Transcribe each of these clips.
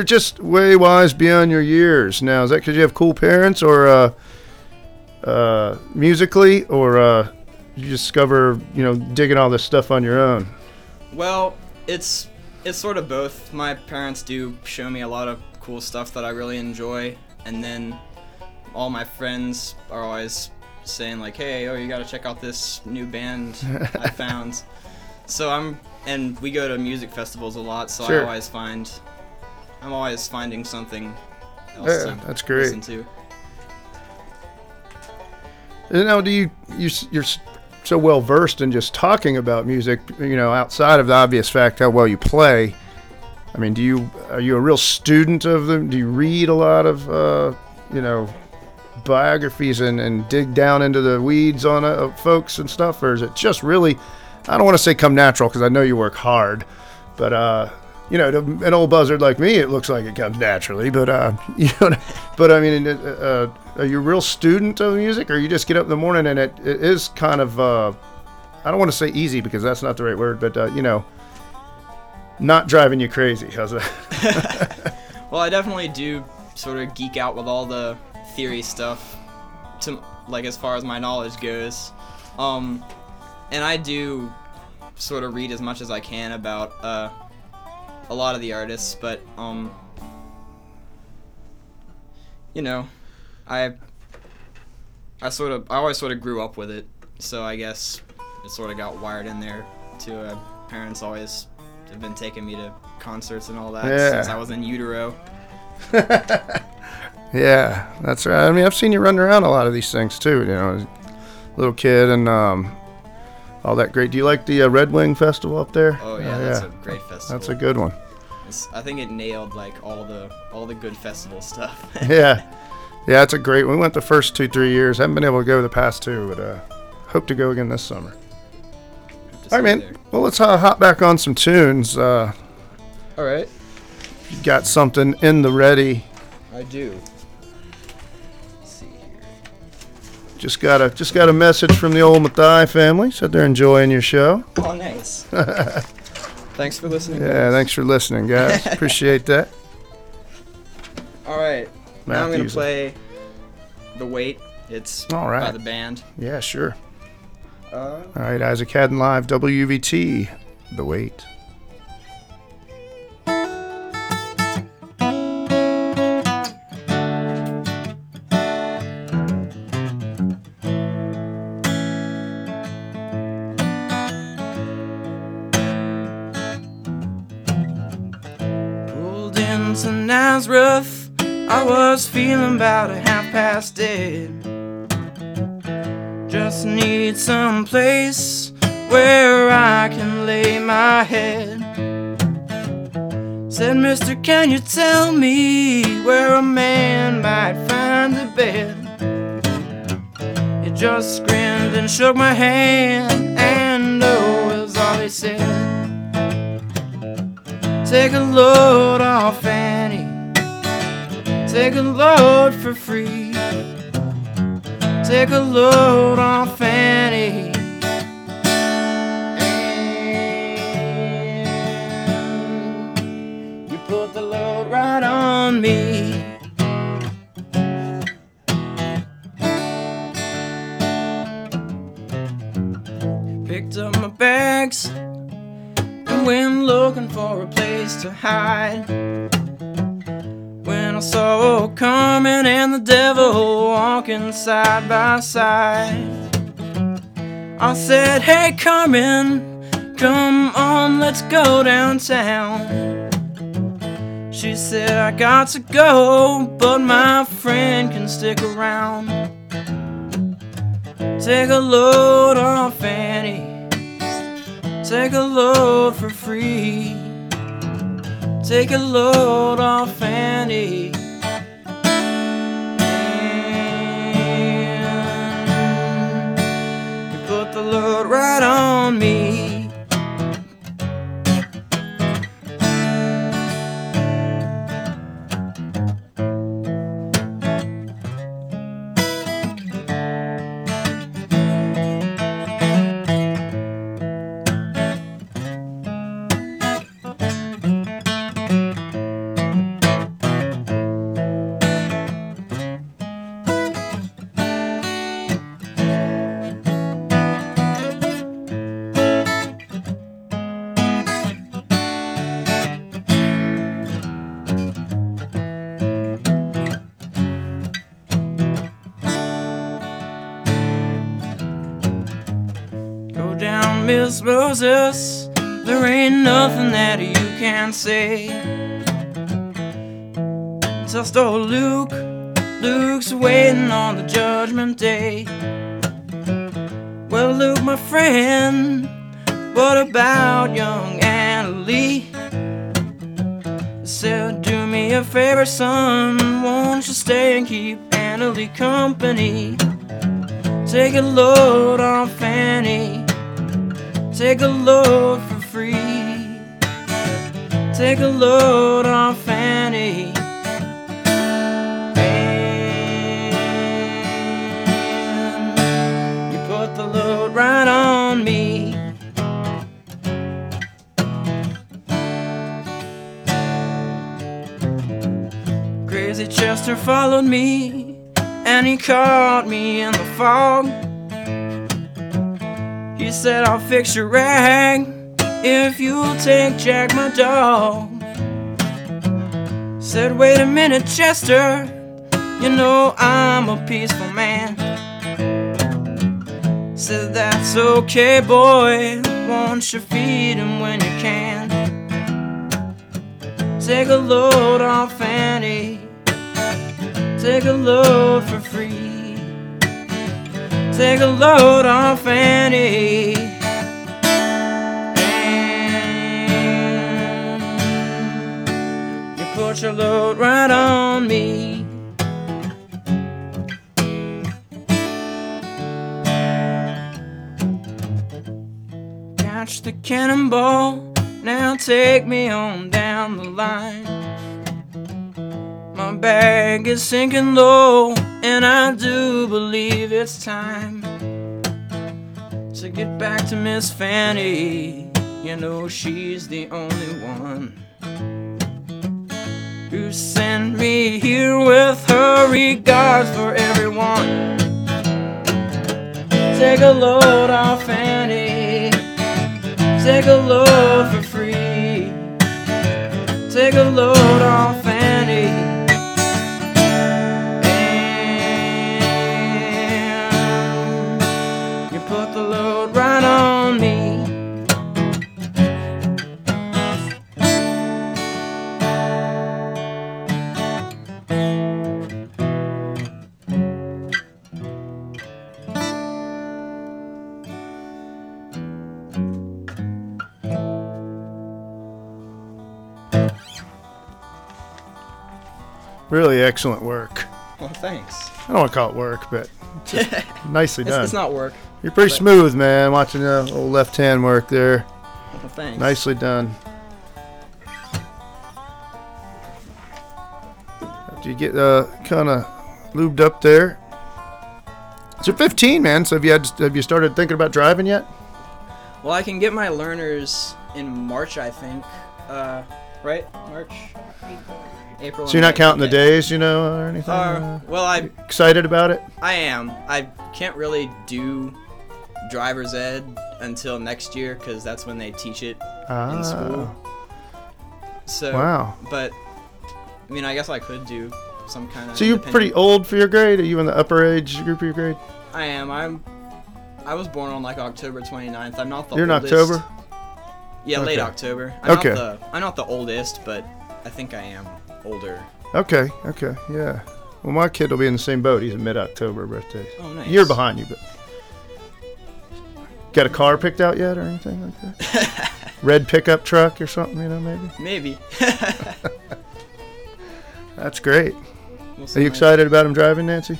just way wise beyond your years. Now, is that because you have cool parents, or musically, or you discover, digging all this stuff on your own? Well, it's sort of both. My parents do show me a lot of cool stuff that I really enjoy, and then all my friends are always saying like, hey, you gotta check out this new band I found. And we go to music festivals a lot, so Sure. I'm always finding something else to that's great. listen to. Now, you're so well versed in just talking about music, outside of the obvious fact how well you play. I mean, are you a real student of them? Do you read a lot of, biographies and dig down into the weeds on folks and stuff, or is it just really, I don't want to say come natural because I know you work hard, but to an old buzzard like me, it looks like it comes naturally. But but I mean, are you a real student of music, or you just get up in the morning and it is kind of, I don't want to say easy because that's not the right word, but not driving you crazy? How's that? Well, I definitely do sort of geek out with all the theory stuff, as far as my knowledge goes, and I do sort of read as much as I can about a lot of the artists, but I always sort of grew up with it, so I guess it sort of got wired in there too. Parents always have been taking me to concerts and all that since I was in utero. Yeah, that's right. I mean, I've seen you run around a lot of these things too, as a little kid, and all that great. Do you like the Red Wing Festival up there? Oh yeah, that's a great festival. That's a good one. I think it nailed all the good festival stuff. Yeah, it's a great one. We went the first 2-3 years. Haven't been able to go the past 2, but hope to go again this summer. All right, man. There. Well, let's hop back on some tunes. All right. You got something in the ready? I do. Let's see here. Just got a message from the old Mathai family. Said they're enjoying your show. Oh, nice. Thanks for listening. Yeah, thanks for listening, guys. Appreciate that. All right. Now I'm going to Matthews. play The Wait. It's All right. by the band. Yeah, sure. All right, Isaac Haddon Live, WVT, The Wait. Pulled into Nazareth, I was feeling about 8:30. Just need some place where I can lay my head. Said, mister, can you tell me where a man might find a bed? He just grinned and shook my hand, and oh, was all he said. Take a load off Annie, take a load for free. Take a load off Annie, and you put the load right on me. Picked up my bags and went looking for a place to hide. When I saw Carmen and the devil walking side by side, I said, hey Carmen, come on, let's go downtown. She said, I got to go, but my friend can stick around. Take a load off Annie, take a load for free. Take a load off Annie, and you put the load right on me. Miss Moses, there ain't nothing that you can say. Just old Luke, Luke's waiting on the judgment day. Well, Luke, my friend, what about young Anna Lee? Said, do me a favor, son, won't you stay and keep Anna Lee company? Take a load on Fanny, take a load for free. Take a load on Fanny. And you put the load right on me. Crazy Chester followed me, and he caught me in the fog. He said, I'll fix your rag if you'll take Jack, my dog. Said, wait a minute, Chester, you know I'm a peaceful man. Said, that's okay, boy, won't you feed him when you can? Take a load on Fanny, take a load for free. Take a load on Fanny. And you put your load right on me. Catch the cannonball, now take me on down the line. My bag is sinking low, and I do believe it's time to get back to Miss Fanny. You know she's the only one who sent me here with her regards for everyone. Take a load off Fanny, take a load for free. Take a load off Fanny. Put the load right on me. Really excellent work. Well, thanks. I don't want to call it work, but just nicely done. It's not work. You're pretty smooth, man. Watching the old left hand work there. Well, thanks. Nicely done. After you get kind of lubed up there. So you're 15, man. So have you started thinking about driving yet? Well, I can get my learners in March, I think. Right? March? April. So you're not counting the days, or anything? Well, I Excited about it? I am. I can't really do driver's ed until next year because that's when they teach it in school. So, wow. But I mean, I guess I could do some kind of. So you're pretty old for your grade? Are you in the upper age group of your grade? I am. I was born on like October 29th. I'm not the You're oldest. in October? Yeah, Okay. late October. I'm not the oldest, but I think I am older. Okay, yeah. Well, my kid will be in the same boat. He's a mid-October birthday. Oh, nice. A year behind you, but. Got a car picked out yet or anything like that? Red pickup truck or something, maybe? Maybe. That's great. We'll Are see you excited about him driving, Nancy?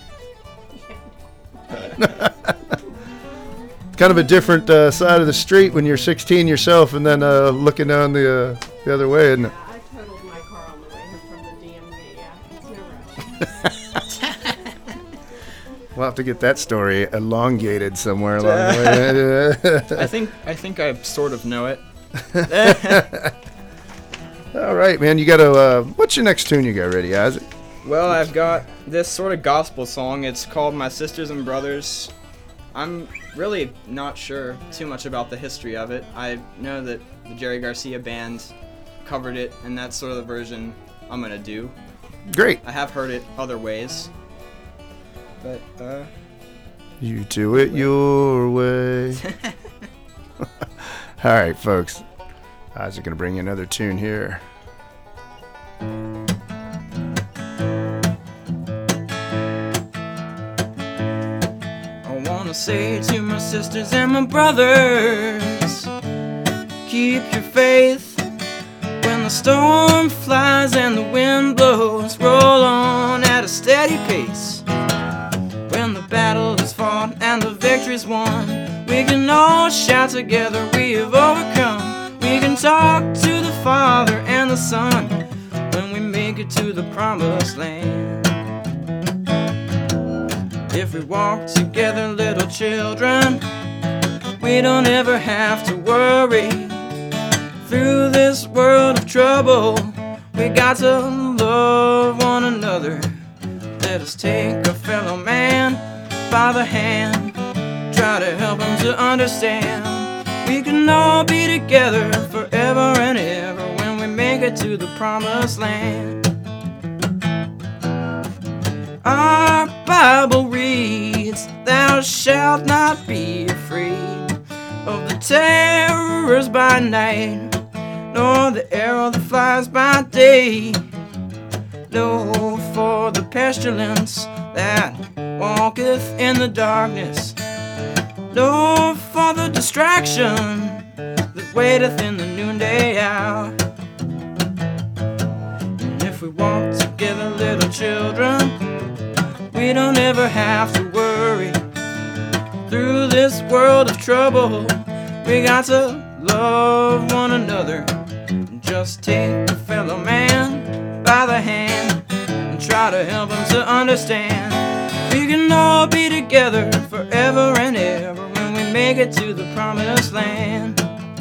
Kind of a different side of the street when you're 16 yourself and then looking down the other way, isn't it? I totaled my car on the way home from the DMV. Yeah, it's no rush. We'll have to get that story elongated somewhere along the way. I think I sort of know it. All right, man. You got to. What's your next tune you got ready, Isaac? Well, I've got this sort of gospel song. It's called My Sisters and Brothers. I'm really not sure too much about the history of it. I know that the Jerry Garcia band covered it, and that's sort of the version I'm gonna do. Great. I have heard it other ways, but You do it your way. All right, folks. Isaac gonna bring you another tune here. I wanna say to my sisters and my brothers, keep your faith. When the storm flies and the wind blows, roll on at a steady pace. When the battle is fought and the victory's won, we can all shout together, we have overcome. We can talk to the Father and the Son when we make it to the promised land. If we walk together, little children, we don't ever have to worry. Through this world of trouble, we got to love one another. Let us take a fellow man by the hand, try to help him to understand. We can all be together forever and ever when we make it to the promised land. Our Bible reads, thou shalt not be afraid of the terrors by night, nor the arrow that flies by day, no, for the pestilence that walketh in the darkness, no, for the distraction that waiteth in the noonday hour. And if we walk together, little children, we don't ever have to worry. Through this world of trouble, we got to love one another. Just take a fellow man by the hand and try to help him to understand. We can all be together forever and ever when we make it to the promised land.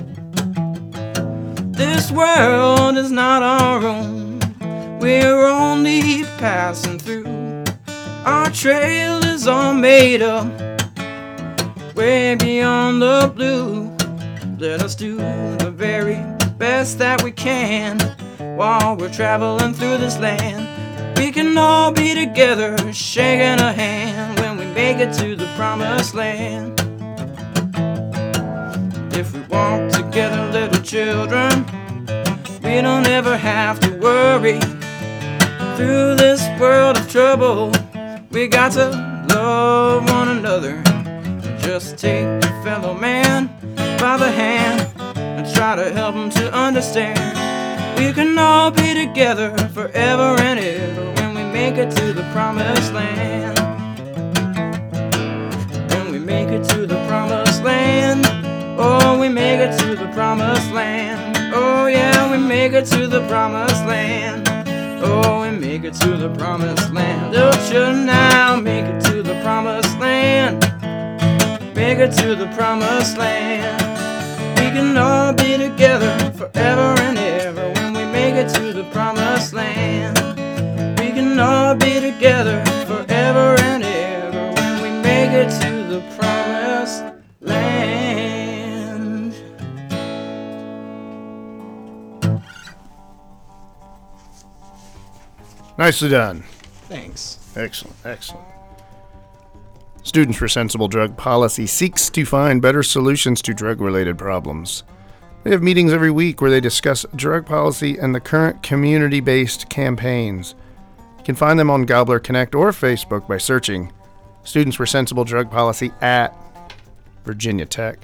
This world is not our own, we're only passing through. Our trail is all made up way beyond the blue. Let us do the very best that we can while we're traveling through this land. We can all be together, shaking a hand when we make it to the promised land. If we walk together, little children, we don't ever have to worry. Through this world of trouble, we got to love one another. Just take a fellow man by the hand and try to help him to understand. We can all be together forever and ever when we make it to the promised land. When we make it to the promised land, oh, we make it to the promised land. Oh yeah, we make it to the promised land. Oh, we make it to the promised land. Don't you now make it to the promised land. Make it to the promised land. We can all be together forever and ever when we make it to the promised land. We can all be together forever and ever when we make it to the promised land. Nicely done. Thanks. Excellent, excellent. Students for Sensible Drug Policy seeks to find better solutions to drug-related problems. They have meetings every week where they discuss drug policy and the current community-based campaigns. You can find them on Gobbler Connect or Facebook by searching Students for Sensible Drug Policy at Virginia Tech.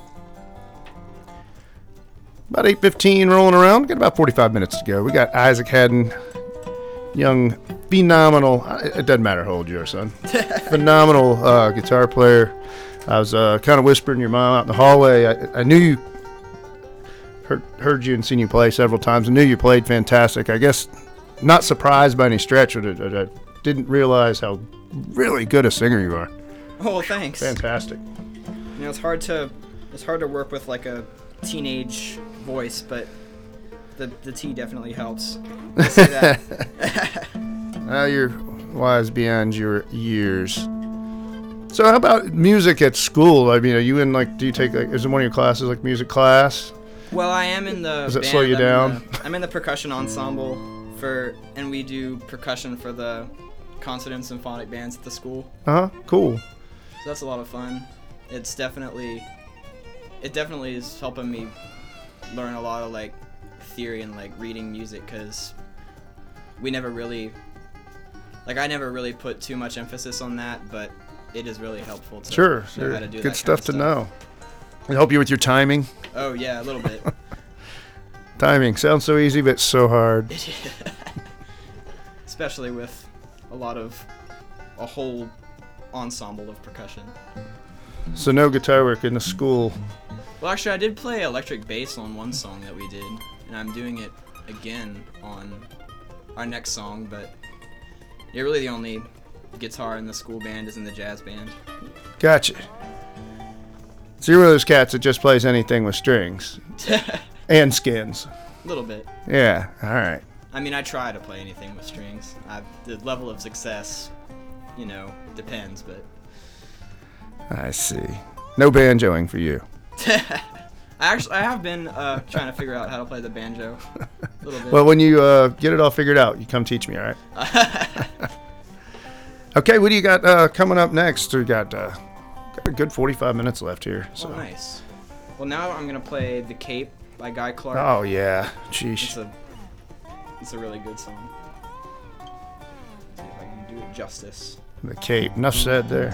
About 8:15 rolling around. Got about 45 minutes to go. We got Isaac Haddon, young, phenomenal, it doesn't matter how old you are, son, phenomenal guitar player. I was kind of whispering to your mom out in the hallway. I knew you, heard you and seen you play several times. I knew you played fantastic. I guess not surprised by any stretch, but I didn't realize how really good a singer you are. Oh, thanks. Fantastic. You know, it's hard to work with like a teenage voice, but the tea definitely helps. I say that. You're wise beyond your years. So how about music at school? I mean, are you in do you take is it one of your classes like music class? Well, I am in the Does that band. slow you down? I'm in the percussion ensemble and we do percussion for the concert and symphonic bands at the school. Cool. So that's a lot of fun. It's definitely it definitely is helping me learn a lot of like theory and like reading music, because we never really, like, I never really put too much emphasis on that, but it is really helpful to Sure, know sure. how to do Good that stuff kind to of know. It help you with your timing. Oh yeah, a little bit. Timing sounds so easy, but so hard. Especially with a whole ensemble of percussion. So no guitar work in the school. Well, actually, I did play electric bass on one song that we did, and I'm doing it again on our next song, but yeah, really the only guitar in the school band is in the jazz band. Gotcha. So you're one of those cats that just plays anything with strings and skins. A little bit. Yeah, all right. I mean, I try to play anything with strings. The level of success, depends, but... I see. No banjoing for you. I have been trying to figure out how to play the banjo a little bit. Well, when you get it all figured out, you come teach me, all right? Okay, what do you got coming up next? We got a good 45 minutes left here. So. Oh, nice. Well, now I'm going to play The Cape by Guy Clark. Oh, yeah. Sheesh. It's a really good song. See if I can do it justice. The Cape. Enough said there.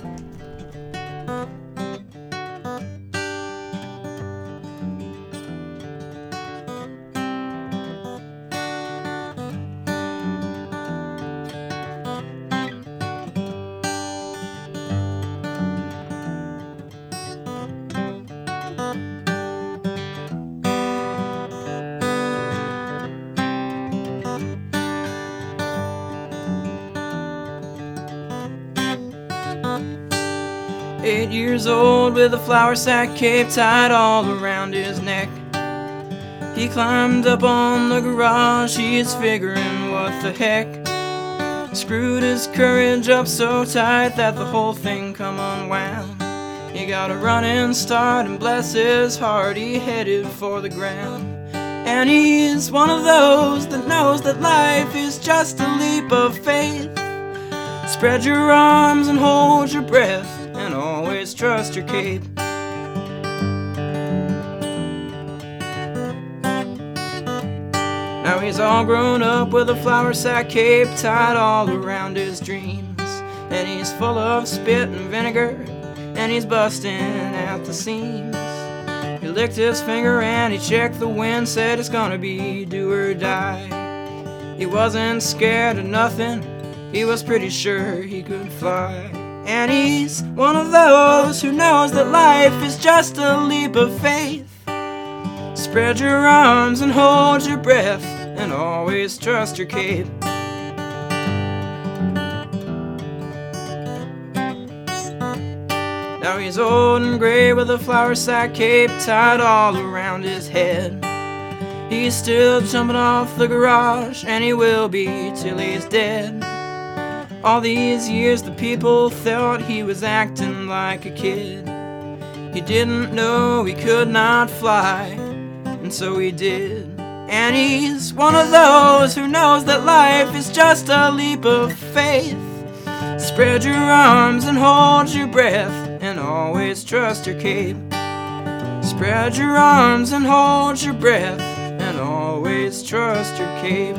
8 years old with a flour sack cape tied all around his neck. He climbed up on the garage, he's figuring what the heck. Screwed his courage up so tight that the whole thing come unwound. He got a running start and bless his heart, he headed for the ground. And he's one of those that knows that life is just a leap of faith. Spread your arms and hold your breath, and always trust your cape. Now he's all grown up with a flour sack cape tied all around his dreams. And he's full of spit and vinegar, and he's busting at the seams. He licked his finger and he checked the wind, said it's gonna be do or die. He wasn't scared of nothing, he was pretty sure he could fly. And he's one of those who knows that life is just a leap of faith. Spread your arms and hold your breath, and always trust your cape. Now he's old and gray with a flour sack cape tied all around his head. He's still jumping off the garage, and he will be till he's dead. All these years the people thought he was acting like a kid. He didn't know he could not fly, and so he did. And he's one of those who knows that life is just a leap of faith. Spread your arms and hold your breath, and always trust your cape. Spread your arms and hold your breath, and always trust your cape.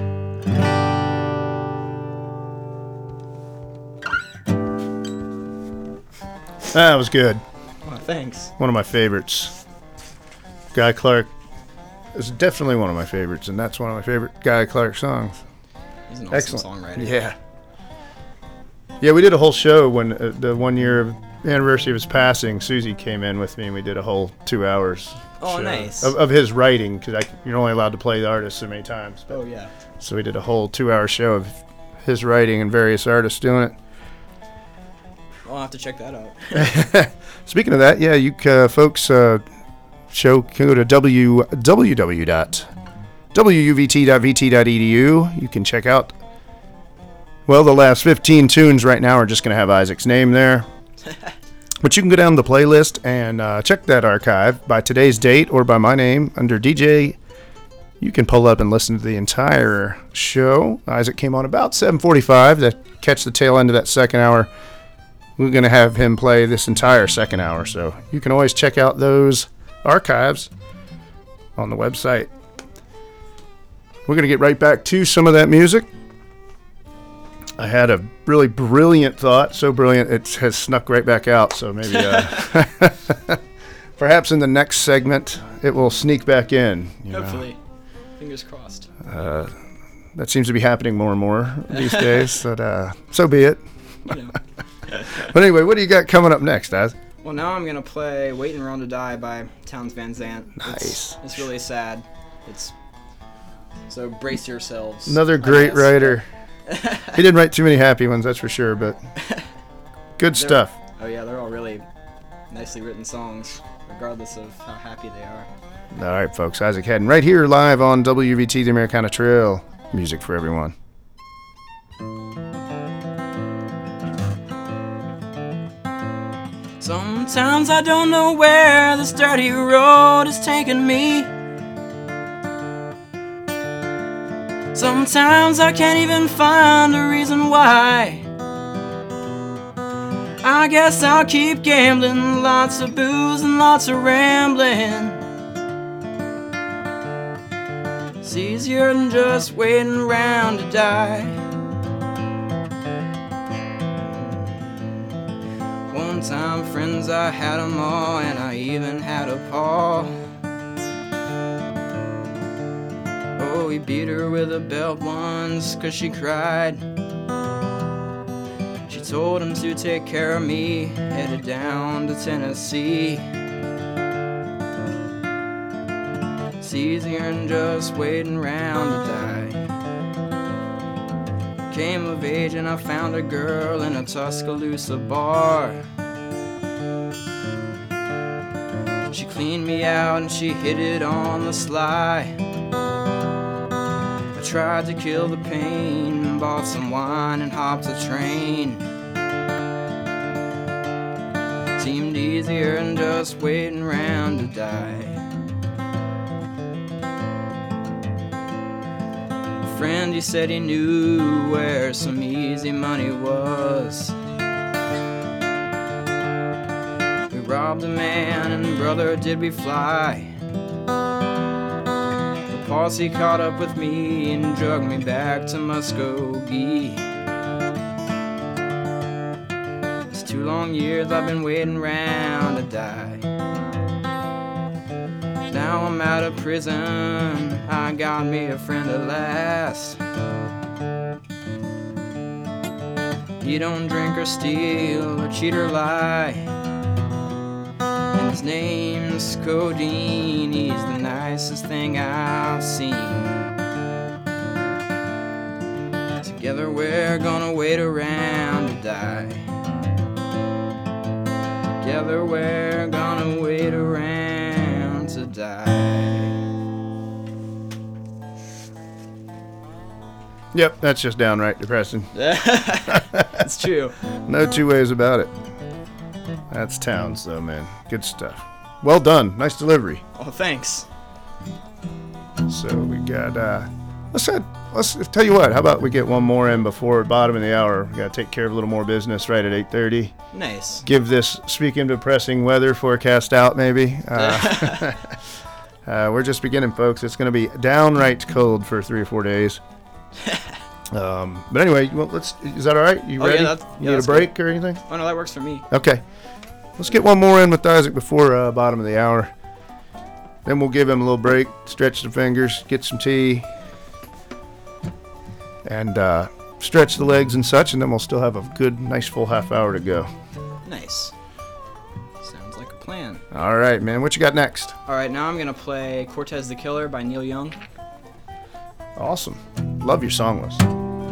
That was good. Oh, thanks. One of my favorites. Guy Clark is definitely one of my favorites, and that's one of my favorite Guy Clark songs. He's an awesome Excellent songwriter. Yeah. Yeah, we did a whole show when the 1 year anniversary of his passing. Susie came in with me, and we did a whole 2 hours. Oh, show nice. Of his writing, because you're only allowed to play the artist so many times. Oh, yeah. So we did a whole 2 hour show of his writing and various artists doing it. I'll have to check that out. Speaking of that, yeah, you folks show can go to www.wuvt.vt.edu. You can check out, well, the last 15 tunes right now are just going to have Isaac's name there. But you can go down the playlist and check that archive by today's date or by my name under DJ. You can pull up and listen to the entire show. Isaac came on about 7:45 to catch the tail end of that second hour. We're going to have him play this entire second hour, so you can always check out those archives on the website. We're going to get right back to some of that music. I had a really brilliant thought, so brilliant it has snuck right back out, so maybe perhaps in the next segment it will sneak back in. Hopefully. Fingers crossed. That seems to be happening more and more these days, but so be it. You know. But anyway, what do you got coming up next, Az? Well, now I'm going to play Waiting Around to Die by Townes Van Zandt. Nice. It's really sad. So brace yourselves. Another I great guess. writer. He didn't write too many happy ones, that's for sure, but good stuff. Oh yeah, they're all really nicely written songs, regardless of how happy they are. All right, folks. Isaac Haddon right here live on WVT, the Americana Trail. Music for everyone. Sometimes I don't know where this dirty road is taking me. Sometimes I can't even find a reason why. I guess I'll keep gambling, lots of booze and lots of rambling. It's easier than just waiting around to die. One time, friends, I had 'em all, and I even had a paw. Oh, he beat her with a belt once 'cause she cried. She told him to take care of me, headed down to Tennessee. It's easier than just waiting around to die. Came of age and I found a girl in a Tuscaloosa bar. She cleaned me out and she hit it on the sly. I tried to kill the pain, bought some wine and hopped a train. Seemed easier than just waiting around to die. A friend, he said he knew where some easy money was. We robbed a man and brother did we fly. The posse caught up with me and drugged me back to Muskogee. It's 2 long years I've been waiting around to die. Now I'm out of prison, I got me a friend at last. He don't drink or steal or cheat or lie. And his name's Codeine, he's the nicest thing I've seen. Together we're gonna wait around to die. Together we're gonna wait around to die. Yep, that's just downright depressing. It's true. No two ways about it. That's Townes, though, man. Good stuff. Well done. Nice delivery. Oh, thanks. So we got, let's tell you what, how about we get one more in before bottom of the hour? We got to take care of a little more business right at 8:30. Nice. Give this, speaking of depressing weather forecast out, maybe. We're just beginning, folks. It's going to be downright cold for 3 or 4 days. But anyway, well, is that all right? You ready? Yeah, you need a break or anything? Oh, no, that works for me. Okay. Let's get one more in with Isaac before bottom of the hour. Then we'll give him a little break, stretch the fingers, get some tea, and stretch the legs and such, and then we'll still have a good, nice full half hour to go. Nice. Sounds like a plan. All right, man. What you got next? All right, now I'm going to play Cortez the Killer by Neil Young. Awesome. Love your song list.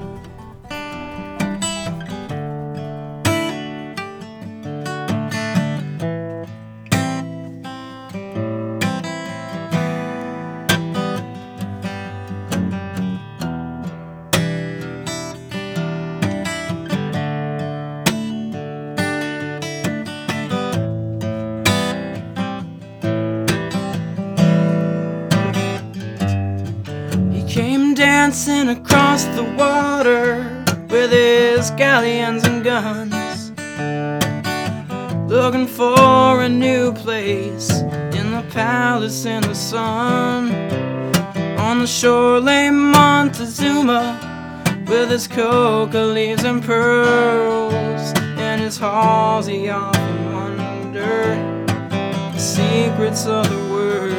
Dancing across the water with his galleons and guns, looking for a new place in the palace in the sun. On the shore lay Montezuma with his coca leaves and pearls. In his halls he often wondered the secrets of the worlds.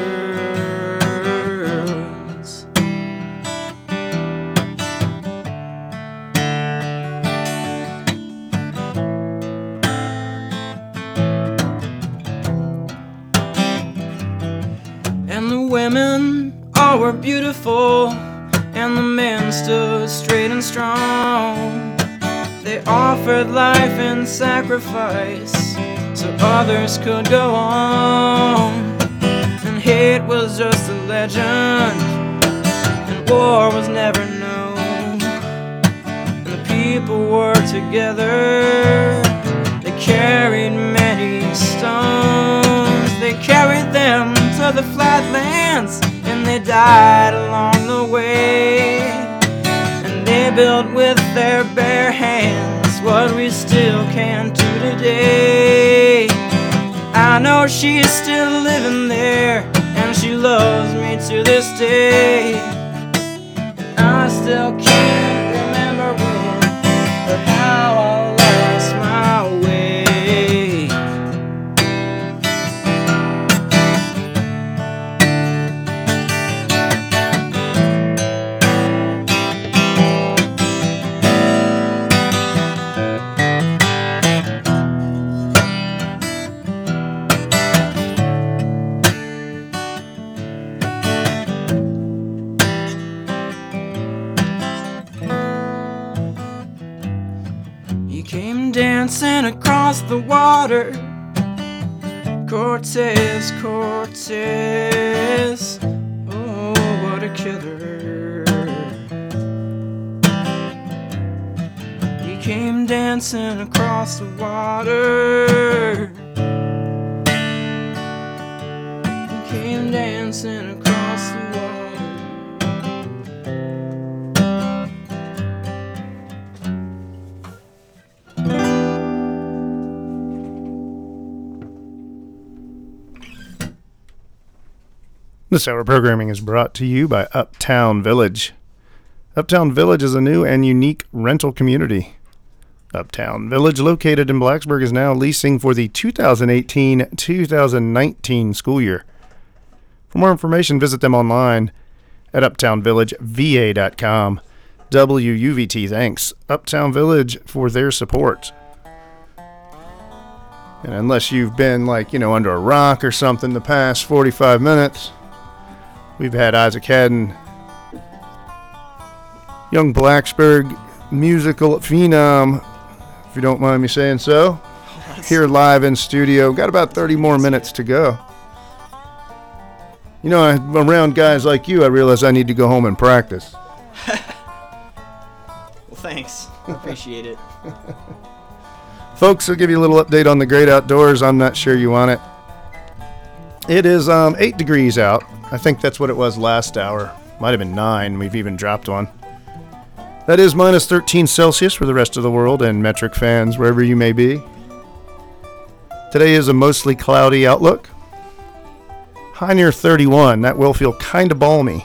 And the women all were beautiful, and the men stood straight and strong. They offered life in sacrifice so others could go on. And hate was just a legend, and war was never known. And the people worked together. They carried many stones. They carried them to the flatlands, and they died along the way. And they built with their bare hands what we still can't do today. I know she's still living there, and she loves me to this day. And I still can't remember when or how I lost my way. He came dancing across the water. Cortez, Cortez, oh, what a killer. He came dancing across the water. He came dancing across the water. This hour of programming is brought to you by Uptown Village. Uptown Village is a new and unique rental community. Uptown Village, located in Blacksburg, is now leasing for the 2018-2019 school year. For more information, visit them online at uptownvillageva.com. WUVT thanks Uptown Village for their support. And unless you've been under a rock or something the past 45 minutes, we've had Isaac Haddon, young Blacksburg musical phenom, if you don't mind me saying so, here live in studio. Got about 30 more minutes to go. Around guys like you, I realize I need to go home and practice. Well, thanks. I appreciate it. Folks, I'll give you a little update on the great outdoors. I'm not sure you want it. It is 8 degrees out. I think that's what it was last hour. Might have been 9. We've even dropped one. That is minus 13 Celsius for the rest of the world and metric fans wherever you may be. Today is a mostly cloudy outlook. High near 31. That will feel kind of balmy.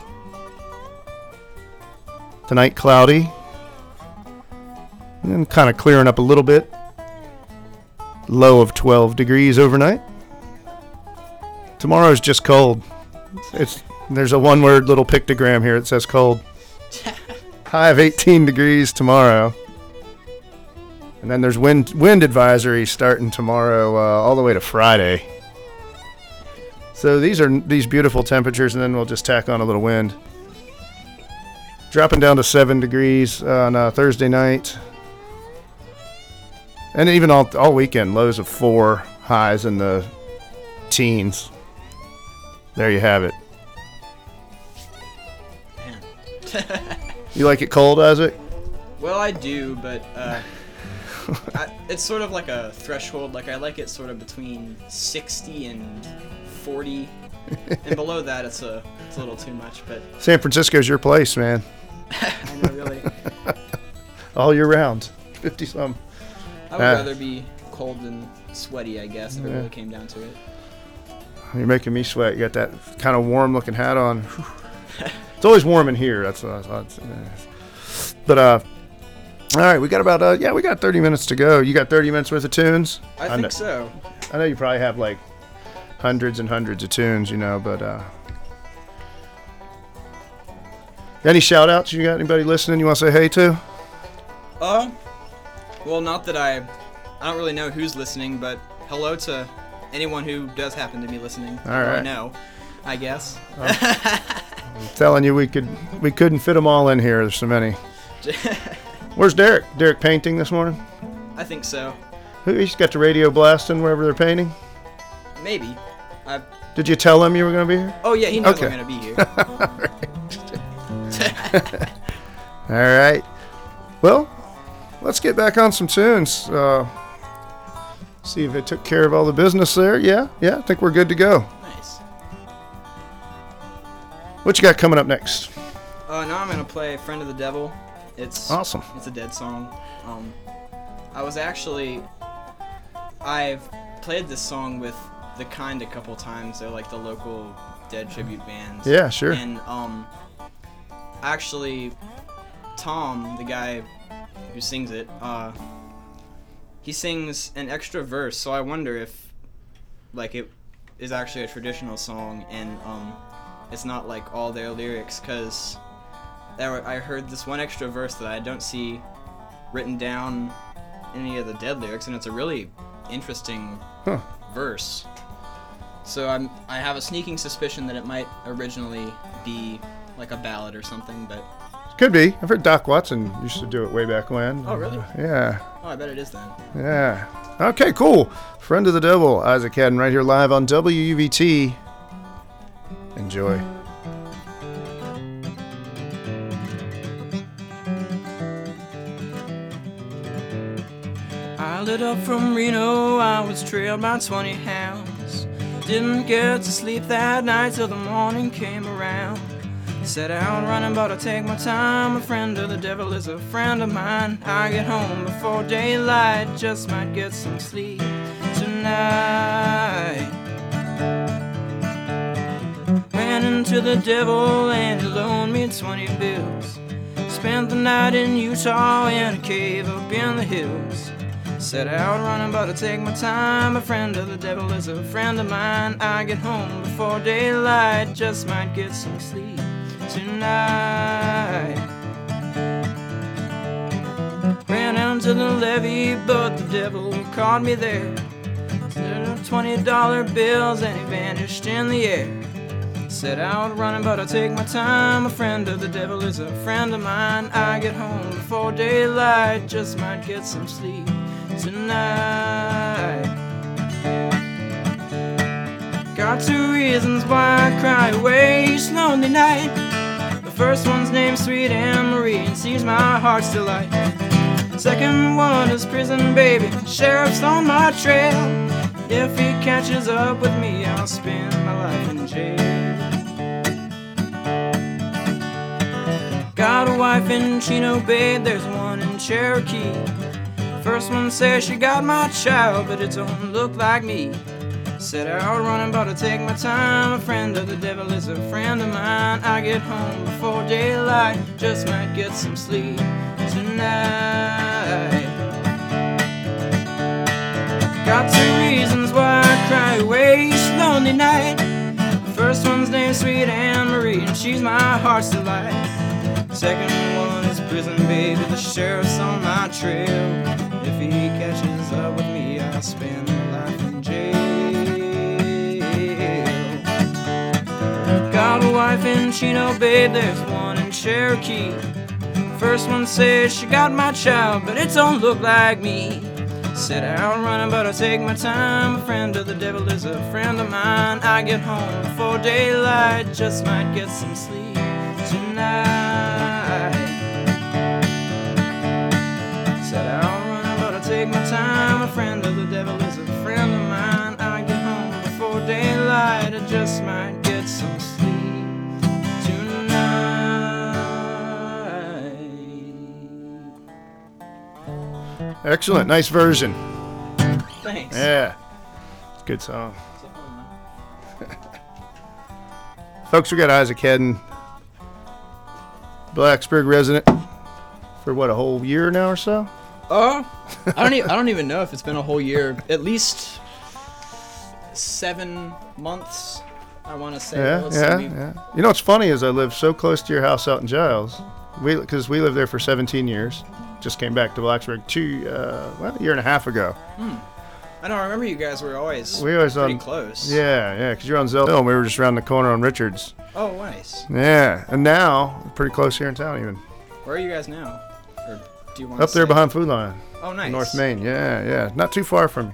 Tonight, cloudy. And then kind of clearing up a little bit. Low of 12 degrees overnight. Tomorrow's just cold. There's a one-word little pictogram here. It says cold. High of 18 degrees tomorrow. And then there's wind advisory starting tomorrow all the way to Friday. So these are these beautiful temperatures, and then we'll just tack on a little wind. Dropping down to 7 degrees on Thursday night. And even all weekend, lows of 4, highs in the teens. There you have it. You like it cold, Isaac? Well, I do, but it's sort of like a threshold. Like, I like it sort of between 60 and 40. And below that, it's a little too much. But San Francisco's your place, man. I know, really. All year round. 50-some. I would rather be cold than sweaty, I guess, if it really came down to it. You're making me sweat. You got that kind of warm-looking hat on. It's always warm in here. That's what I thought. But all right, we got about we got 30 minutes to go. You got 30 minutes worth of tunes? I think so. I know you probably have like hundreds and hundreds of tunes, but any shout outs? You got anybody listening you want to say hey to? Well, not that I don't really know who's listening, but hello to anyone who does happen to be listening. All right. Or know, I guess. I'm telling you, we couldn't fit them all in here. There's so many. Where's Derek? Derek painting this morning? I think so. He's got the radio blasting wherever they're painting? Maybe. Did you tell him you were going to be here? Oh, yeah, he knows Okay. I'm going to be here. All right. Well, let's get back on some tunes. See if it took care of all the business there. Yeah, I think we're good to go. Nice. What you got coming up next? Now I'm going to play Friend of the Devil. It's Awesome. It's a Dead song. I've played this song with The Kind a couple times. They're like the local Dead tribute bands. Yeah, sure. And actually, Tom, the guy who sings it, he sings an extra verse. So I wonder if, like, it is actually a traditional song and it's not like all their lyrics, because I heard this one extra verse that I don't see written down in any of the Dead lyrics, and it's a really interesting verse. So I have a sneaking suspicion that it might originally be like a ballad or something, but Could be. I've heard Doc Watson used to do it way back when. Oh, really? Yeah. Oh, I bet it is then. Yeah. Okay, cool. Friend of the Devil, Isaac Haddon, right here live on WUVT. Enjoy. I lit up from Reno, I was trailed by 20 hounds. Didn't get to sleep that night till the morning came around. Set out running, but I take my time. A friend of the devil is a friend of mine. I get home before daylight, just might get some sleep tonight. Ran into the devil and he loaned me 20 bills. Spent the night in Utah in a cave up in the hills. Set out running, but I take my time. A friend of the devil is a friend of mine. I get home before daylight, just might get some sleep tonight. Ran down to the levee, but the devil caught me there. Said $20 bills and he vanished in the air. Set out running, but I take my time. A friend of the devil is a friend of mine. I get home before daylight, just might get some sleep tonight. Got two reasons why I cry away each lonely night. The first one's named Sweet Anne Marie and sees my heart's delight. Second one is prison baby, sheriff's on my trail. If he catches up with me, I'll spend my life in jail. Got a wife in Chino, babe, there's one in Cherokee. First one says she got my child, but it don't look like me. Set out running, but I take my time. A friend of the devil is a friend of mine. I get home before daylight, just might get some sleep tonight. Got two reasons why I cry away each lonely night. The first one's named Sweet Anne Marie and she's my heart's delight. The second one is prison baby, the sheriff's on my trail. If he catches up with me, I'll spend my life in jail. Got a wife in Chino, babe, there's one in Cherokee. First one says she got my child, but it don't look like me. Set out running, but I take my time. A friend of the devil is a friend of mine. I get home before daylight, just might get some sleep tonight. Set out running, but I take my time. A friend of the devil is a friend of mine. I get home before daylight, I just might get some sleep tonight. Excellent. Nice version. Thanks. Yeah. It's a good song. It's a fun Folks, we got Isaac Hedden, Blacksburg resident, for what, a whole year now or so? I don't even know if it's been a whole year. At least 7 months, I want to say. Yeah. You know what's funny is I live so close to your house out in Giles. Because we lived there for 17 years. Just came back to Blacksburg a year and a half ago. I don't remember you guys were always pretty close. Yeah, because you're on Zell Hill and we were just around the corner on Richards. Oh, nice. Yeah, and now, we're pretty close here in town even. Where are you guys now? Or do you want Up there behind Food Line. Oh, nice. North Main, yeah. Not too far from you.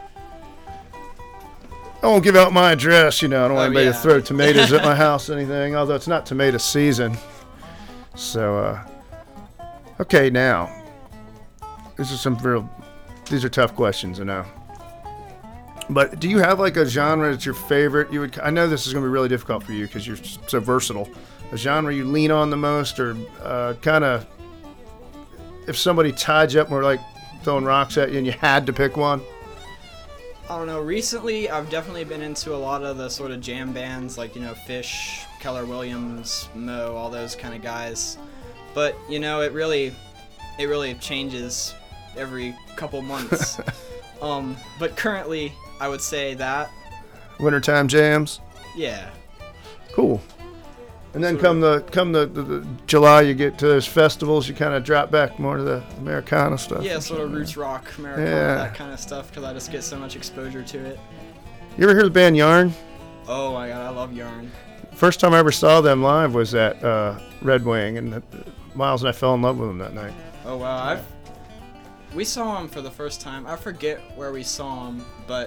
I won't give out my address, I don't want anybody to throw tomatoes at my house or anything, although it's not tomato season. So, okay, now, these are tough questions, I know. But do you have like a genre that's your favorite? I know this is going to be really difficult for you because you're so versatile. A genre you lean on the most, or kind of, if somebody tied you up and were like throwing rocks at you and you had to pick one? I don't know. Recently, I've definitely been into a lot of the sort of jam bands, like, Fish, Keller Williams, Moe, all those kind of guys. But, it really changes every couple months. But currently, I would say that. Wintertime jams? Yeah. Cool. And then come the July, you get to those festivals, you kind of drop back more to the Americana stuff. Yeah, sort of roots rock, Americana, that kind of stuff, because I just get so much exposure to it. You ever hear the band Yarn? Oh my god, I love Yarn. First time I ever saw them live was at Red Wing, and Miles and I fell in love with them that night. Oh wow, we saw them for the first time. I forget where we saw them, but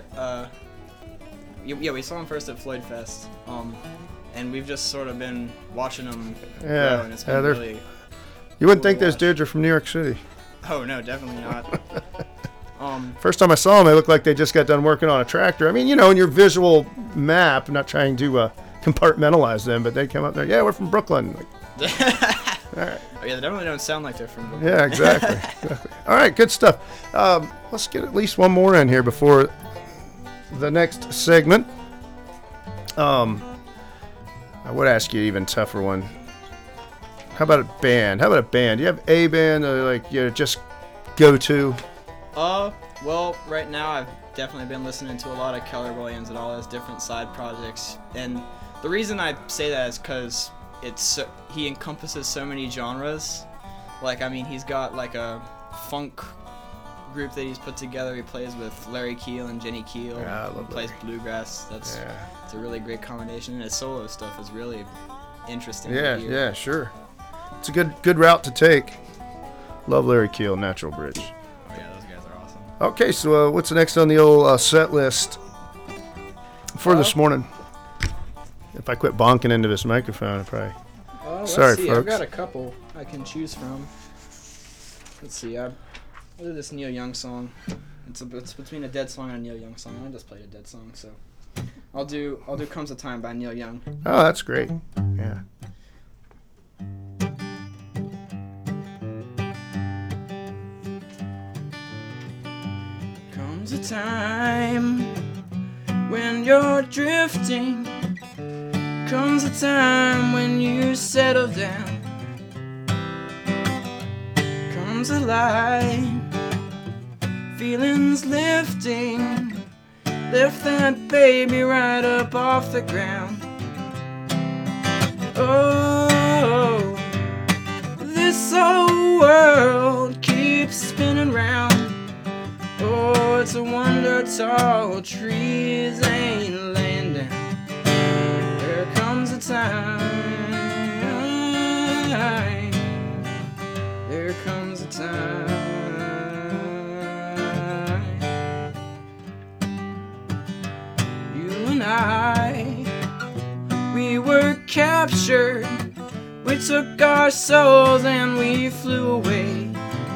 we saw them first at Floyd Fest. And we've just sort of been watching them grow, and it's been really. You wouldn't think those dudes are from New York City. Oh no, definitely not. First time I saw them, they looked like they just got done working on a tractor. I mean, in your visual map, I'm not trying to compartmentalize them, but they come up there. Yeah, we're from Brooklyn. All right. Oh yeah, they definitely don't sound like they're from Brooklyn. Yeah, exactly. All right, good stuff. Let's get at least one more in here before the next segment. I would ask you an even tougher one. How about a band? Do you have a band that just go to? Well, right now I've definitely been listening to a lot of Keller Williams and all his different side projects. And the reason I say that is because he encompasses so many genres. He's got like a funk group that he's put together. He plays with Larry Keel and Jenny Keel. Yeah, I love he plays bluegrass. It's a really great combination, and his solo stuff is really interesting. Yeah, sure. It's a good route to take. Love Larry Keel, Natural Bridge. Oh yeah, those guys are awesome. Okay, so what's next on the old set list for this morning? If I quit bonking into this microphone, I probably. Sorry, folks. I've got a couple I can choose from. Let's see. I'll do this Neil Young song. It's between a Dead song and a Neil Young song. I just played a Dead song, so I'll do "Comes a Time" by Neil Young. Oh, that's great. Yeah. Comes a time when you're drifting. Comes a time when you settle down. Comes a light, feelings lifting. Lift that baby right up off the ground. Oh, this whole world keeps spinning round. Oh, it's a wonder tall trees ain't laying down. There comes a time. There comes a time. You and I, we were captured. We took our souls and we flew away.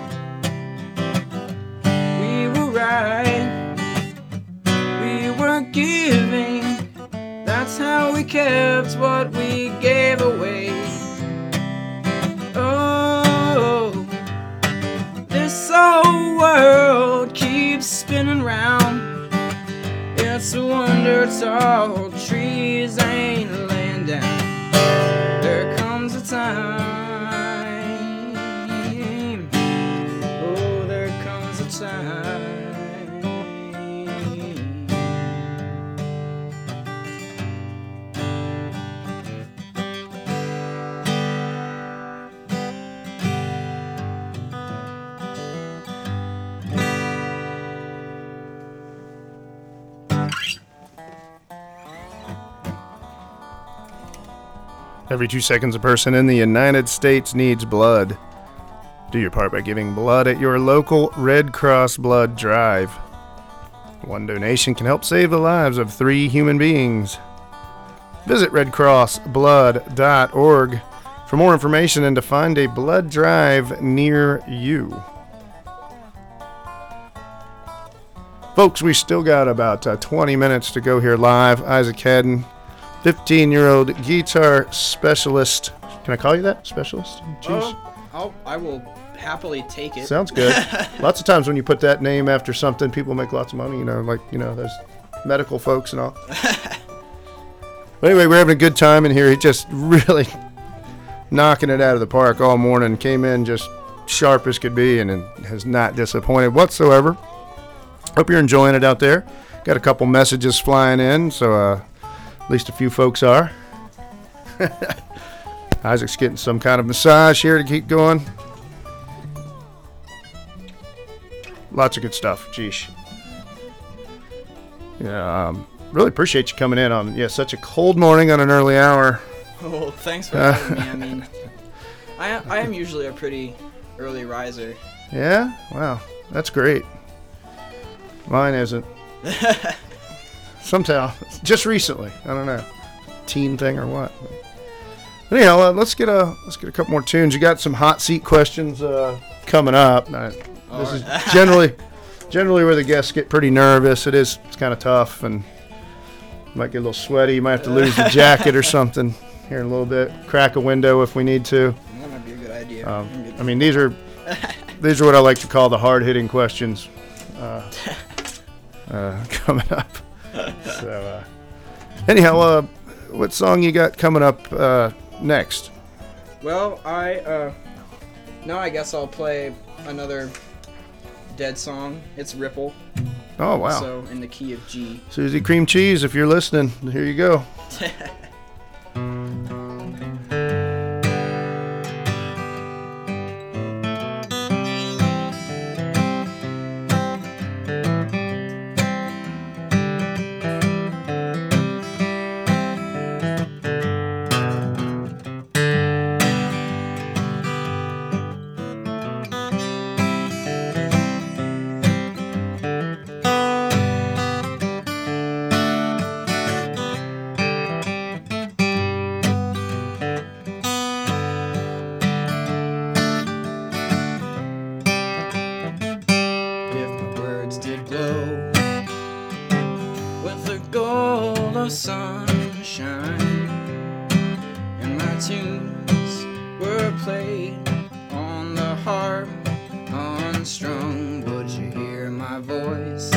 We were right, we were giving. That's how we kept what we gave away. Oh, this whole world keeps spinning round. It's a wonder tall trees ain't laying down. side. Every 2 seconds, a person in the United States needs blood. Do your part by giving blood at your local Red Cross blood drive. One donation can help save the lives of 3 human beings. Visit redcrossblood.org for more information and to find a blood drive near you. Folks, we still got about 20 minutes to go here live. Isaac Haddon, 15-year-old guitar specialist. Can I call you that? Specialist? Jeez. I will happily take it. Sounds good. Lots of times when you put that name after something, people make lots of money, there's medical folks and all. But anyway, we're having a good time in here. He just really knocking it out of the park all morning. Came in just sharp as could be and has not disappointed whatsoever. Hope you're enjoying it out there. Got a couple messages flying in, so at least a few folks are. Isaac's getting some kind of massage here to keep going. Lots of good stuff. Geesh. Yeah, really appreciate you coming in on such a cold morning on an early hour. Well, thanks for having me. I mean, I am usually a pretty early riser. Yeah? Wow. That's great. Mine isn't. Sometime. Just recently. I don't know. Teen thing or what. But anyhow, let's get a couple more tunes. You got some hot seat questions coming up. This is generally where the guests get pretty nervous. It's kind of tough and might get a little sweaty. You might have to lose the jacket or something here in a little bit. Crack a window if we need to. That might be a good idea. I mean, these are what I like to call the hard-hitting questions coming up. So anyhow, what song you got coming up next? Well, I guess I'll play another Dead song. It's Ripple. Oh, wow. So in the key of G. Susie Cream Cheese, if you're listening, here you go. Sunshine, and my tunes were played on the harp, unstrung. Would you hear my voice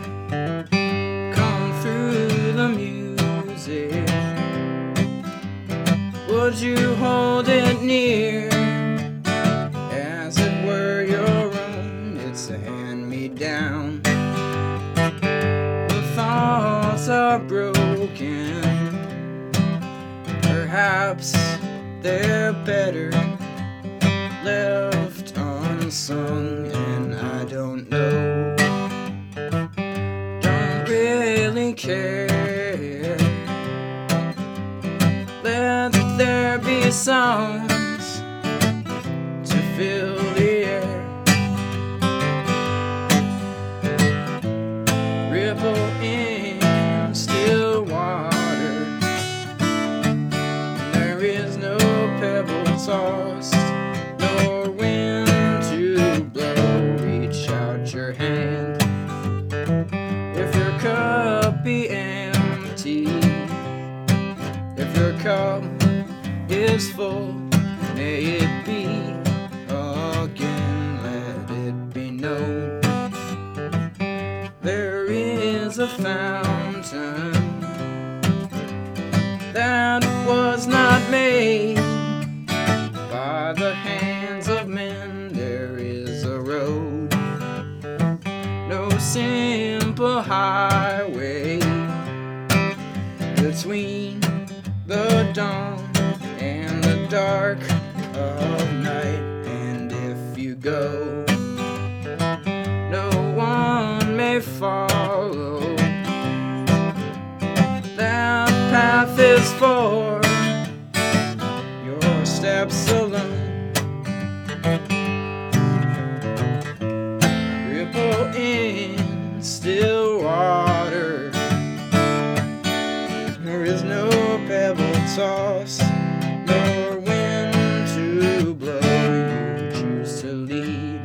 come through the music? Would you hold it near as it were your own? It's a hand-me-down. The thoughts are broken. Perhaps they're better left unsung, and I don't know. Don't really care. Let there be songs to fill the air. Ripple in still water. Tossed, nor wind to blow. Reach out your hand. If your cup be empty, if your cup is full, may it be again. Let it be known there is a fountain that was not made by the hands of men. There is a road jump a highway between the dawn and the dark of night. And if you go, no one may follow. That path is for your steps alone. Ripple in still water. There is no pebble toss, nor wind to blow. You choose to lead,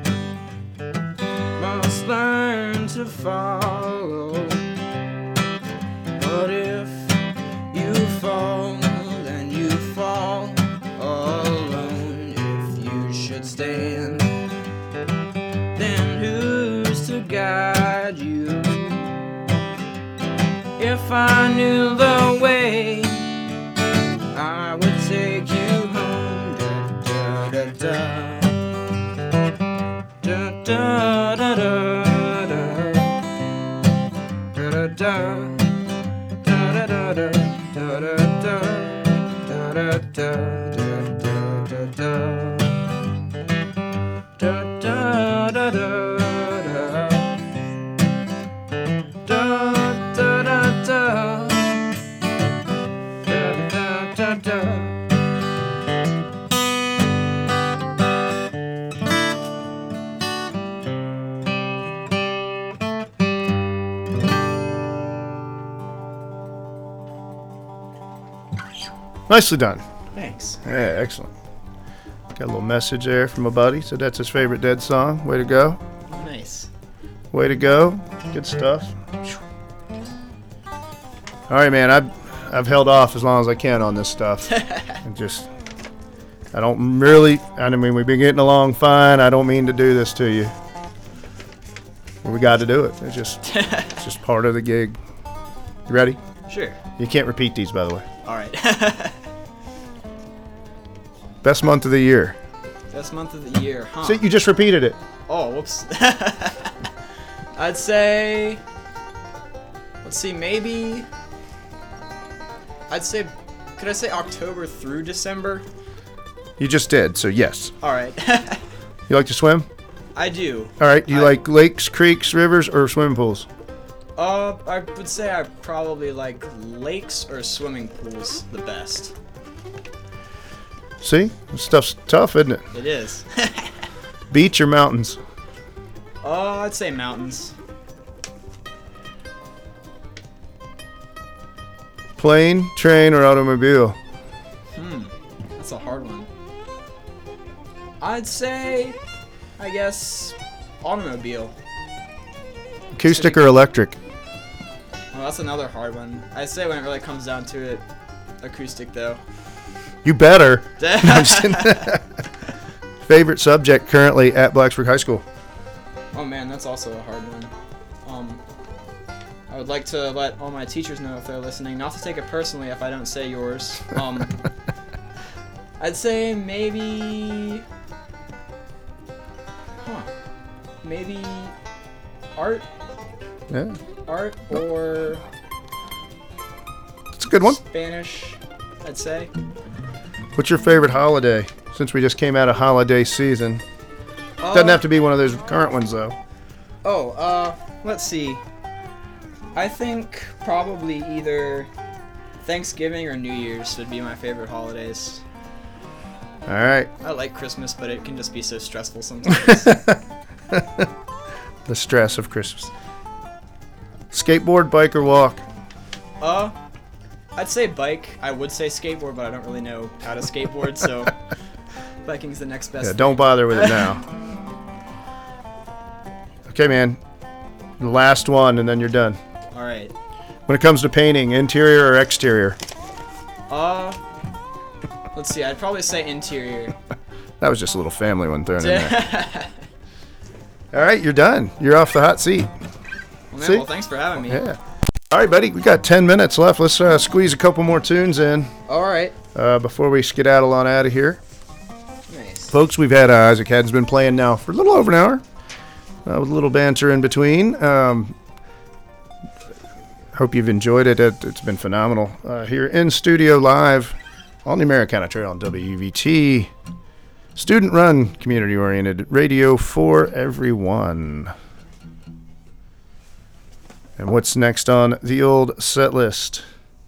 must learn to follow. But if you fall, then you fall alone. If you should stand, then who's to guide you? If I knew the way, I would take you home. Da da da da da da da da da da. Nicely done. Thanks. Yeah, excellent. Got a little message there from a buddy. Said that's his favorite Dead song. Way to go. Nice. Way to go. Good stuff. All right, man. I've held off as long as I can on this stuff. And just, I don't really, I mean, we've been getting along fine. I don't mean to do this to you. But we got to do it. It's just part of the gig. You ready? Sure. You can't repeat these, by the way. All right. Best month of the year. Best month of the year, huh? See, you just repeated it. Oh, whoops. I'd say, let's see, maybe, could I say October through December? You just did, so yes. All right. You like to swim? I do. All right. Do you like lakes, creeks, rivers, or swimming pools? I would say I probably like lakes or swimming pools the best. See? This stuff's tough, isn't it? It is. Beach or mountains? I'd say mountains. Plane, train, or automobile? That's a hard one. I'd say, I guess, automobile. Acoustic or electric? Oh, that's another hard one. I'd say when it really comes down to it, acoustic though. You better. No, I'm just kidding. Favorite subject currently at Blacksburg High School? Oh man, that's also a hard one. I would like to let all my teachers know if they're listening, not to take it personally if I don't say yours. I'd say maybe, maybe art. Yeah. Art or It's a good one. Spanish, I'd say. What's your favorite holiday? Since we just came out of holiday season. Doesn't have to be one of those current ones, though. Let's see. I think probably either Thanksgiving or New Year's would be my favorite holidays. All right. I like Christmas, but it can just be so stressful sometimes. The stress of Christmas. Skateboard, bike, or walk? I'd say bike. I would say skateboard, but I don't really know how to skateboard, so biking's the next best Yeah, thing. don't bother with it now. Okay, man. The last one, and then you're done. All right. When it comes to painting, interior or exterior? Let's see. I'd probably say interior. That was just a little family one thrown in there. All right, you're done. You're off the hot seat. Well, man, See? well, thanks for having me. Yeah. All right, buddy. We got 10 minutes left. Let's squeeze a couple more tunes in All right. before we skedaddle on out of here. Nice. Folks, we've had Isaac Haddon's been playing now for a little over an hour with a little banter in between. Hope you've enjoyed it. It's been phenomenal. Here in studio live on the Americana Trail on WVT. Student-run, community-oriented radio for everyone. And what's next on the old set list?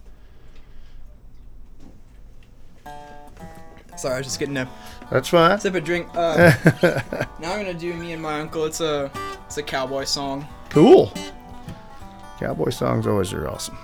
Sorry, I was just getting a That's fine. sip of drink. Now I'm gonna do Me and My Uncle. It's a cowboy song. Cool. Cowboy songs always are awesome.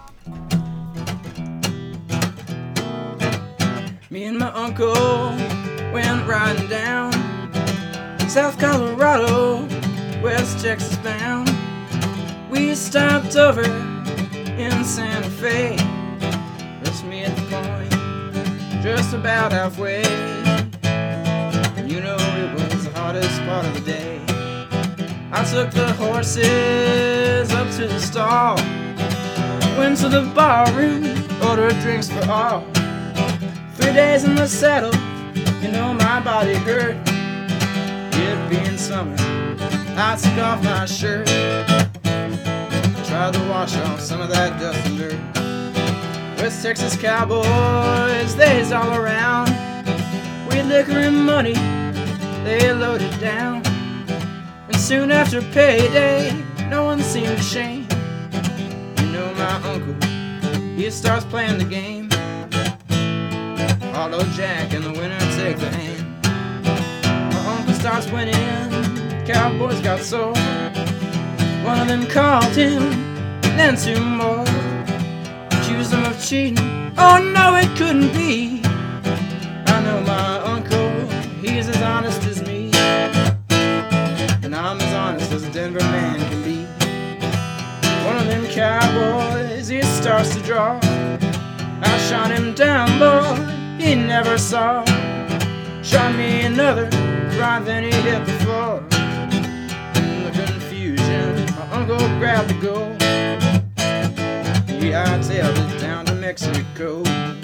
Me and my uncle went riding down South Colorado, West Texas bound. We stopped over in Santa Fe. Just me at the point, just about halfway. And you know it was the hottest part of the day. I took the horses up to the stall, went to the bar room, ordered drinks for all. 3 days in the saddle, you know my body hurt. It being summer, I took off my shirt, tried to wash off some of that dust and dirt. West Texas cowboys, they's all around. With liquor and money, they loaded down. And soon after payday, no one seemed ashamed. You know my uncle, he starts playing the game. Hollow Jack and the winner take the hand. My uncle starts winning, cowboys got sold. One of them called him, then two more. Accused him of cheating, oh no it couldn't be. I know my uncle, he's as honest as me. And I'm as honest as a Denver man can be. One of them cowboys, he starts to draw. I shot him down, boy, he never saw. Shot me another, right then he hit the floor. In the confusion, my uncle grabbed the gold. He hightailed it down to Mexico.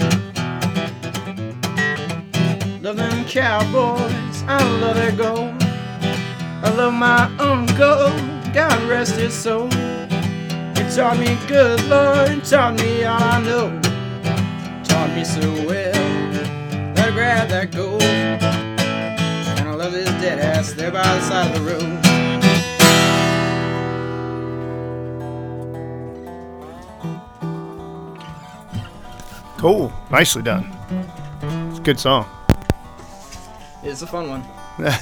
Love them cowboys, I love their gold. I love my uncle, God rest his soul. He taught me good, Lord, taught me all I know. Taught me so well that I grabbed that gold. And I love this dead ass there by the side of the road. Cool. Nicely done. It's a good song. It's a fun one.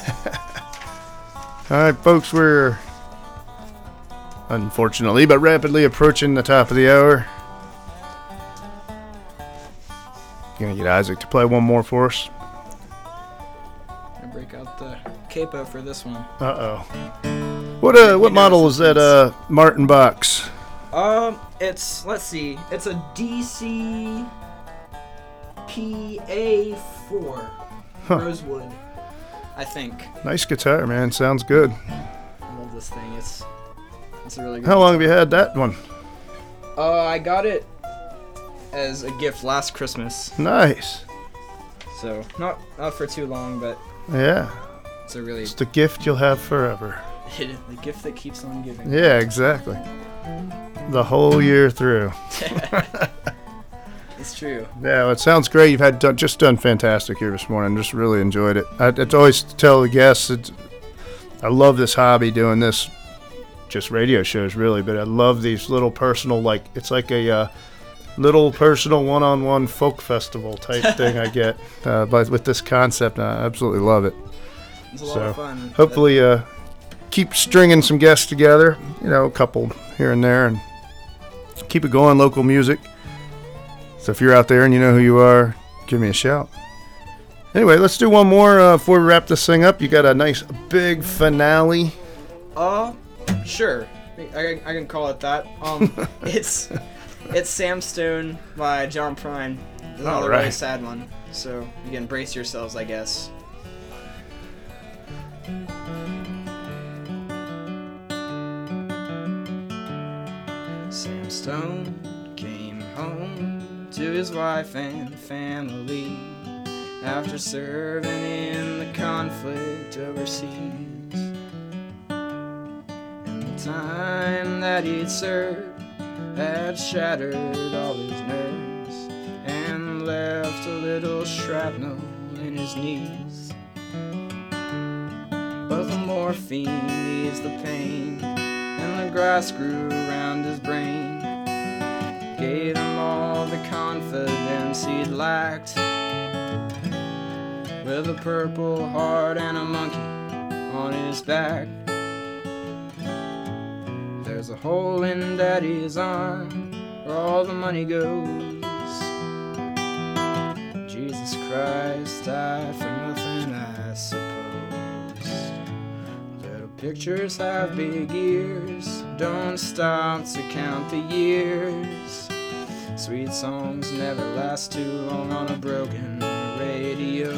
All right, folks, we're unfortunately but rapidly approaching the top of the hour. Gonna get Isaac to play one more for us. I break out the capo for this one. Uh-oh. What model is that Martin box? It's, let's see, it's a DC PA4 Rosewood, I think. Nice guitar, man. Sounds good. I love this thing. It's a really good. How long have you had that one? I got it as a gift last Christmas, Nice. so not for too long, but Yeah. it's a really It's the gift you'll have forever. the gift that keeps on giving. Yeah, exactly. The whole year through. It's true. Yeah, it sounds great. You've just done fantastic here this morning. Just really enjoyed it. I always tell the guests, I love this hobby, doing this, just radio shows really, but I love these little personal, like, it's like a little personal one-on-one folk festival type thing I get but with this concept. I absolutely love it. It's a lot of fun. Hopefully keep stringing some guests together, a couple here and there, and keep it going, local music. So if you're out there and you know who you are, give me a shout. Anyway, let's do one more before we wrap this thing up. You got a nice big finale. Sure. I can call it that. It's Sam Stone by John Prine. It's another really sad one. So you can brace yourselves, I guess. Sam Stone came home to his wife and family after serving in the conflict overseas. And the time that he'd served had shattered all his nerves and left a little shrapnel in his knees. But the morphine eased the pain, and the grass grew around his brain, gave him all the confidence he'd lacked. With a purple heart and a monkey on his back, there's a hole in Daddy's arm where all the money goes. Jesus Christ died for nothing, I suppose. Little pictures have big ears, don't stop to count the years. Sweet songs never last too long on a broken radio.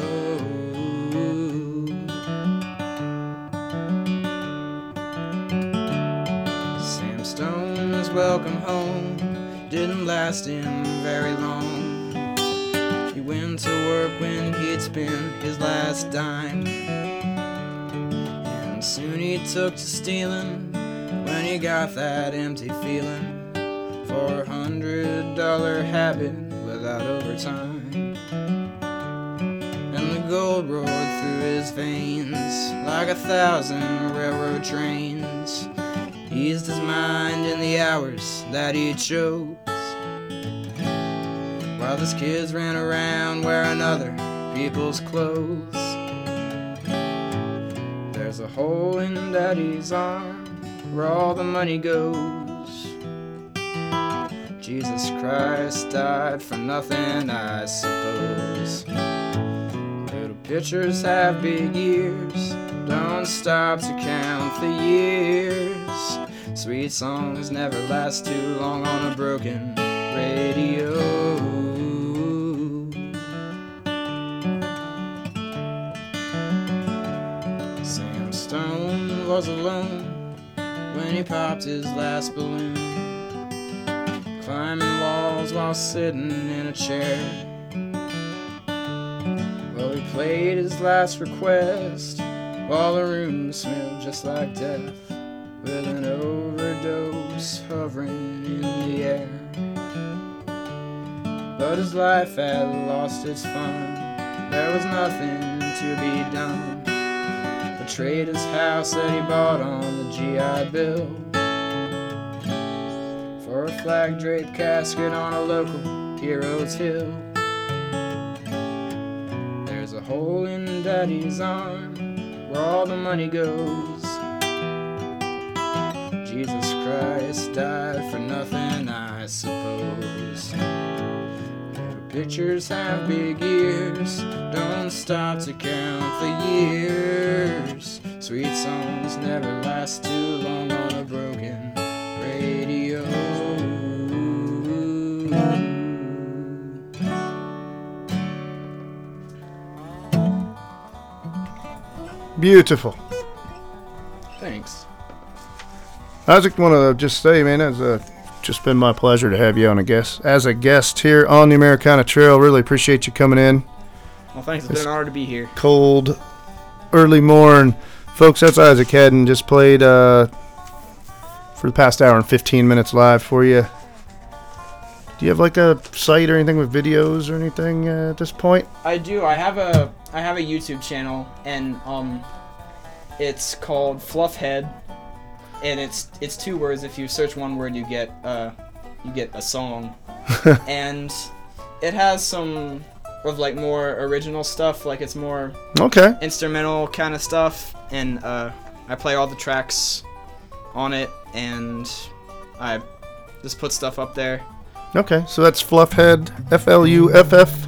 Sam Stone's welcome home didn't last him very long. He went to work when he'd spent his last dime, and soon he took to stealing when he got that empty feeling for $100 habit without overtime. And the gold roared through his veins like 1,000 railroad trains, eased his mind in the hours that he chose, while his kids ran around wearing other people's clothes. There's a hole in Daddy's arm where all the money goes. Jesus Christ died for nothing, I suppose. Little pictures have big ears, don't stop to count the years. Sweet songs never last too long on a broken radio. Sam Stone was alone when he popped his last balloon, climbing walls while sitting in a chair. Well, he played his last request while the room smelled just like death, with an overdose hovering in the air. But his life had lost its fun, there was nothing to be done. Betrayed his house that he bought on the GI Bill for a flag-draped casket on a local hero's hill. There's a hole in Daddy's arm where all the money goes. Jesus Christ died for nothing, I suppose. Little pictures have big ears, don't stop to count the years. Sweet songs never last too long on a broken radio. Beautiful. Thanks. I just want to just say, man, it's just been my pleasure to have you on as a guest here on the Americana Trail. Really appreciate you coming in. Well, thanks. It's been an honor to be here. Cold, early morn. Folks, that's Isaac Hedden. Just played for the past hour and 15 minutes live for you. Do you have like a site or anything with videos or anything at this point? I do. I have a YouTube channel, and it's called Fluffhead, and it's 2 words. If you search one word, you get a song, and it has some of like more original stuff. Like it's more Okay. instrumental kind of stuff, and I play all the tracks on it, and I just put stuff up there. Okay, so that's Fluffhead, F-L-U-F-F,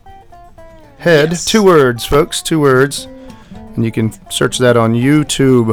head, Yes. 2 words, folks, 2 words, and you can search that on YouTube.